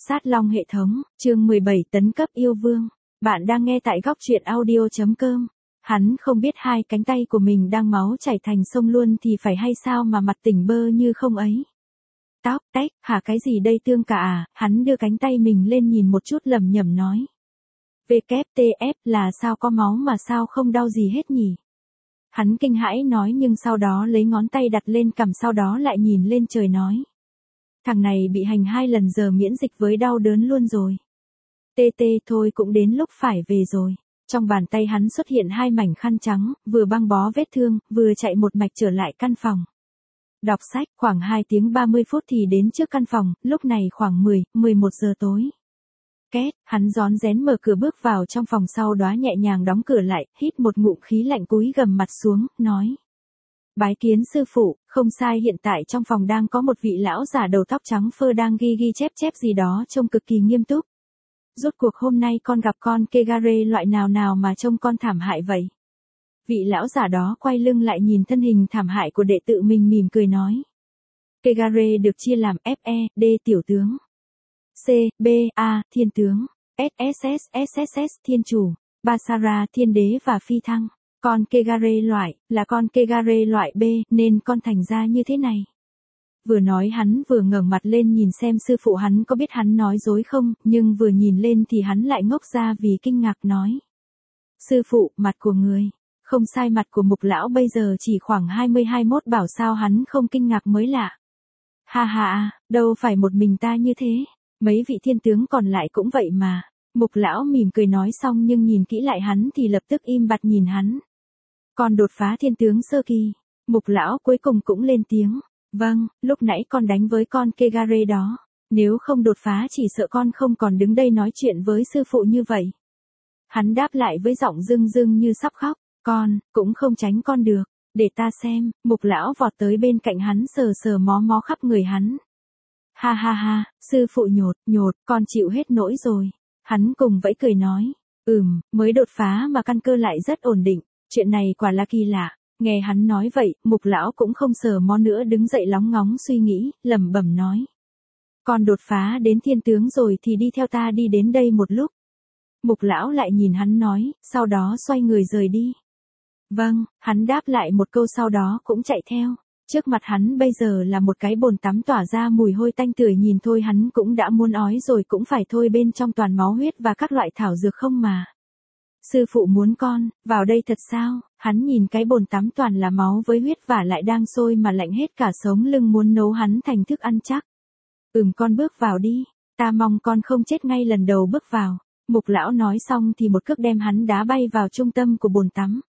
Sát Long hệ thống, chương 17 tấn cấp yêu vương. Bạn đang nghe tại góc truyện audio.com. Hắn không biết hai cánh tay của mình đang máu chảy thành sông luôn thì phải hay sao mà mặt tỉnh bơ như không ấy. Tóc, tách, hả cái gì đây tương cả à, hắn đưa cánh tay mình lên nhìn một chút lẩm nhẩm nói. WTF là sao có máu mà sao không đau gì hết nhỉ? Hắn kinh hãi nói nhưng sau đó lấy ngón tay đặt lên cằm sau đó lại nhìn lên trời nói. Thằng này bị hành 2 lần giờ miễn dịch với đau đớn luôn rồi. TT thôi cũng đến lúc phải về rồi. Trong bàn tay hắn xuất hiện 2 mảnh khăn trắng, vừa băng bó vết thương, vừa chạy một mạch trở lại căn phòng. Đọc sách khoảng 2 tiếng 30 phút thì đến trước căn phòng, lúc này khoảng 11 giờ tối. Két, hắn rón rén mở cửa bước vào trong phòng sau đó nhẹ nhàng đóng cửa lại, hít một ngụm khí lạnh cúi gằm mặt xuống, nói. Bái kiến sư phụ, không sai hiện tại trong phòng đang có một vị lão giả đầu tóc trắng phơ đang ghi chép gì đó trông cực kỳ nghiêm túc. Rốt cuộc hôm nay con gặp con Kegare loại nào mà trông con thảm hại vậy? Vị lão giả đó quay lưng lại nhìn thân hình thảm hại của đệ tử mình mỉm cười nói. Kegare được chia làm FE, D tiểu tướng. C, B, A, thiên tướng. SSS, thiên chủ. Basara, thiên đế và phi thăng. Con Kegare loại, là con Kegare loại B, nên con thành ra như thế này. Vừa nói hắn vừa ngẩng mặt lên nhìn xem sư phụ hắn có biết hắn nói dối không, nhưng vừa nhìn lên thì hắn lại ngốc ra vì kinh ngạc nói. Sư phụ, mặt của người. Không sai, mặt của mục lão bây giờ chỉ khoảng 20-21 bảo sao hắn không kinh ngạc mới lạ. Ha ha, đâu phải một mình ta như thế, mấy vị thiên tướng còn lại cũng vậy mà. Mục lão mỉm cười nói xong nhưng nhìn kỹ lại hắn thì lập tức im bặt nhìn hắn. Con đột phá thiên tướng sơ kỳ. Mục lão cuối cùng cũng lên tiếng. Vâng, lúc nãy con đánh với con Kegare đó. Nếu không đột phá chỉ sợ con không còn đứng đây nói chuyện với sư phụ như vậy. Hắn đáp lại với giọng rưng rưng như sắp khóc. Con, cũng không tránh con được. Để ta xem, mục lão vọt tới bên cạnh hắn sờ mó khắp người hắn. Ha ha ha, sư phụ nhột, con chịu hết nỗi rồi. Hắn cùng vẫy cười nói. Mới đột phá mà căn cơ lại rất ổn định. Chuyện này quả là kỳ lạ. Nghe hắn nói vậy, mục lão cũng không sờ mó nữa đứng dậy lóng ngóng suy nghĩ, lẩm bẩm nói. Con đột phá đến thiên tướng rồi thì đi theo ta đi đến đây một lúc. Mục lão lại nhìn hắn nói, sau đó xoay người rời đi. Vâng, hắn đáp lại một câu sau đó cũng chạy theo. Trước mặt hắn bây giờ là một cái bồn tắm tỏa ra mùi hôi tanh tưởi nhìn thôi hắn cũng đã muốn ói rồi cũng phải thôi bên trong toàn máu huyết và các loại thảo dược không mà. Sư phụ muốn con, vào đây thật sao? Hắn nhìn cái bồn tắm toàn là máu với huyết và lại đang sôi mà lạnh hết cả sống lưng muốn nấu hắn thành thức ăn chắc. Con bước vào đi, ta mong con không chết ngay lần đầu bước vào. Mục lão nói xong thì một cước đem hắn đá bay vào trung tâm của bồn tắm.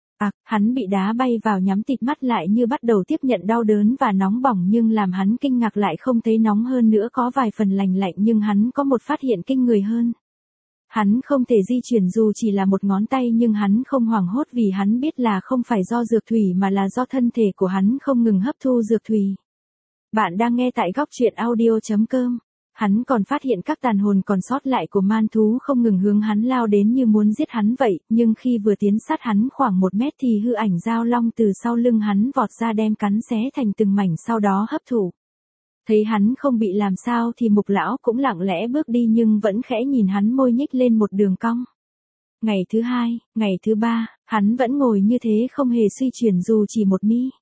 Hắn bị đá bay vào nhắm tịt mắt lại như bắt đầu tiếp nhận đau đớn và nóng bỏng nhưng làm hắn kinh ngạc lại không thấy nóng hơn nữa có vài phần lành lạnh nhưng hắn có một phát hiện kinh người hơn. Hắn không thể di chuyển dù chỉ là một ngón tay nhưng hắn không hoảng hốt vì hắn biết là không phải do dược thủy mà là do thân thể của hắn không ngừng hấp thu dược thủy. Bạn đang nghe tại góc truyện audio.com. Hắn còn phát hiện các tàn hồn còn sót lại của man thú không ngừng hướng hắn lao đến như muốn giết hắn vậy, nhưng khi vừa tiến sát hắn khoảng 1 mét thì hư ảnh dao long từ sau lưng hắn vọt ra đem cắn xé thành từng mảnh sau đó hấp thụ. Thấy hắn không bị làm sao thì mục lão cũng lặng lẽ bước đi nhưng vẫn khẽ nhìn hắn môi nhích lên một đường cong. Ngày thứ 2, ngày thứ 3, hắn vẫn ngồi như thế không hề suy chuyển dù chỉ một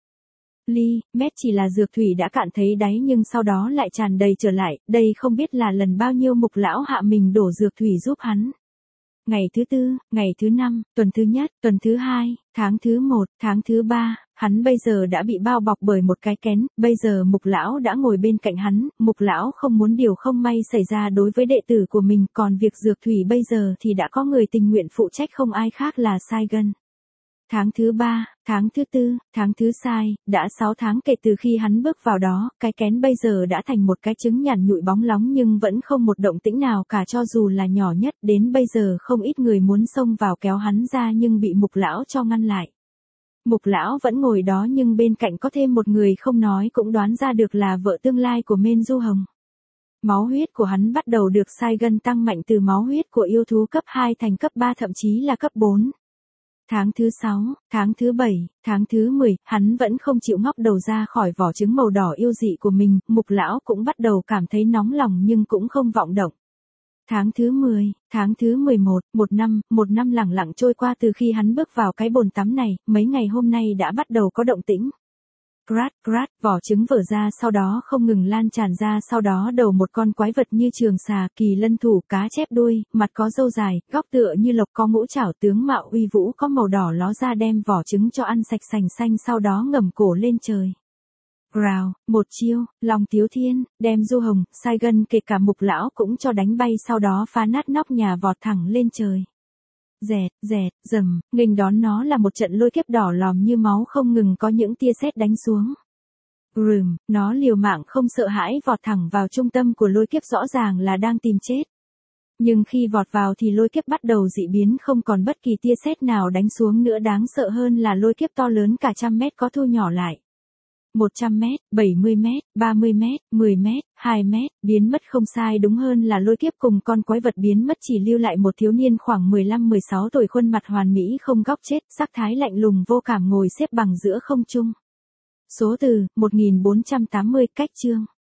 mét chỉ là dược thủy đã cạn thấy đáy nhưng sau đó lại tràn đầy trở lại, đây không biết là lần bao nhiêu mục lão hạ mình đổ dược thủy giúp hắn. Ngày thứ 4, ngày thứ 5, tuần thứ nhất, tuần thứ 2, tháng thứ 1, tháng thứ 3, hắn bây giờ đã bị bao bọc bởi một cái kén, bây giờ mục lão đã ngồi bên cạnh hắn, mục lão không muốn điều không may xảy ra đối với đệ tử của mình, còn việc dược thủy bây giờ thì đã có người tình nguyện phụ trách không ai khác là Saigon. Tháng thứ 3, tháng thứ 4, tháng thứ sai, đã 6 tháng kể từ khi hắn bước vào đó, cái kén bây giờ đã thành một cái trứng nhẵn nhụi bóng lóng nhưng vẫn không một động tĩnh nào cả cho dù là nhỏ nhất, đến bây giờ không ít người muốn xông vào kéo hắn ra nhưng bị mục lão cho ngăn lại. Mục lão vẫn ngồi đó nhưng bên cạnh có thêm một người không nói cũng đoán ra được là vợ tương lai của Men Du Hồng. Máu huyết của hắn bắt đầu được Saigon tăng mạnh từ máu huyết của yêu thú cấp 2 thành cấp 3 thậm chí là cấp 4. Tháng thứ 6, tháng thứ 7, tháng thứ 10, hắn vẫn không chịu ngóc đầu ra khỏi vỏ trứng màu đỏ yêu dị của mình, Mục lão cũng bắt đầu cảm thấy nóng lòng nhưng cũng không vọng động. Tháng thứ 10, tháng thứ 11, một năm lẳng lặng trôi qua từ khi hắn bước vào cái bồn tắm này, mấy ngày hôm nay đã bắt đầu có động tĩnh. Crat, vỏ trứng vỡ ra sau đó không ngừng lan tràn ra, sau đó đầu một con quái vật như trường xà, kỳ lân thủ, cá chép đuôi, mặt có râu dài, góc tựa như lộc, có mũ chảo, tướng mạo uy vũ, có màu đỏ ló ra, đem vỏ trứng cho ăn sạch sành xanh, sau đó ngẩng cổ lên trời. Rào, một chiêu, Long Tiếu Thiên, đem Du Hồng, Sai Gân kể cả Mục lão cũng cho đánh bay, sau đó phá nát nóc nhà vọt thẳng lên trời. Dẹt, rầm, nghênh đón nó là một trận lôi kiếp đỏ lòm như máu, không ngừng có những tia sét đánh xuống. Nó liều mạng không sợ hãi vọt thẳng vào trung tâm của lôi kiếp, rõ ràng là đang tìm chết. Nhưng khi vọt vào thì lôi kiếp bắt đầu dị biến, không còn bất kỳ tia sét nào đánh xuống nữa, đáng sợ hơn là lôi kiếp to lớn cả 100 mét có thu nhỏ lại. 100 mét, 70 mét, 30 mét, 10 mét, 2 mét, biến mất không sai, đúng hơn là lôi kiếp cùng con quái vật biến mất, chỉ lưu lại một thiếu niên khoảng 15-16 tuổi, khuôn mặt hoàn mỹ không góc chết, sắc thái lạnh lùng vô cảm ngồi xếp bằng giữa không trung. Số từ, 1480, cách chương.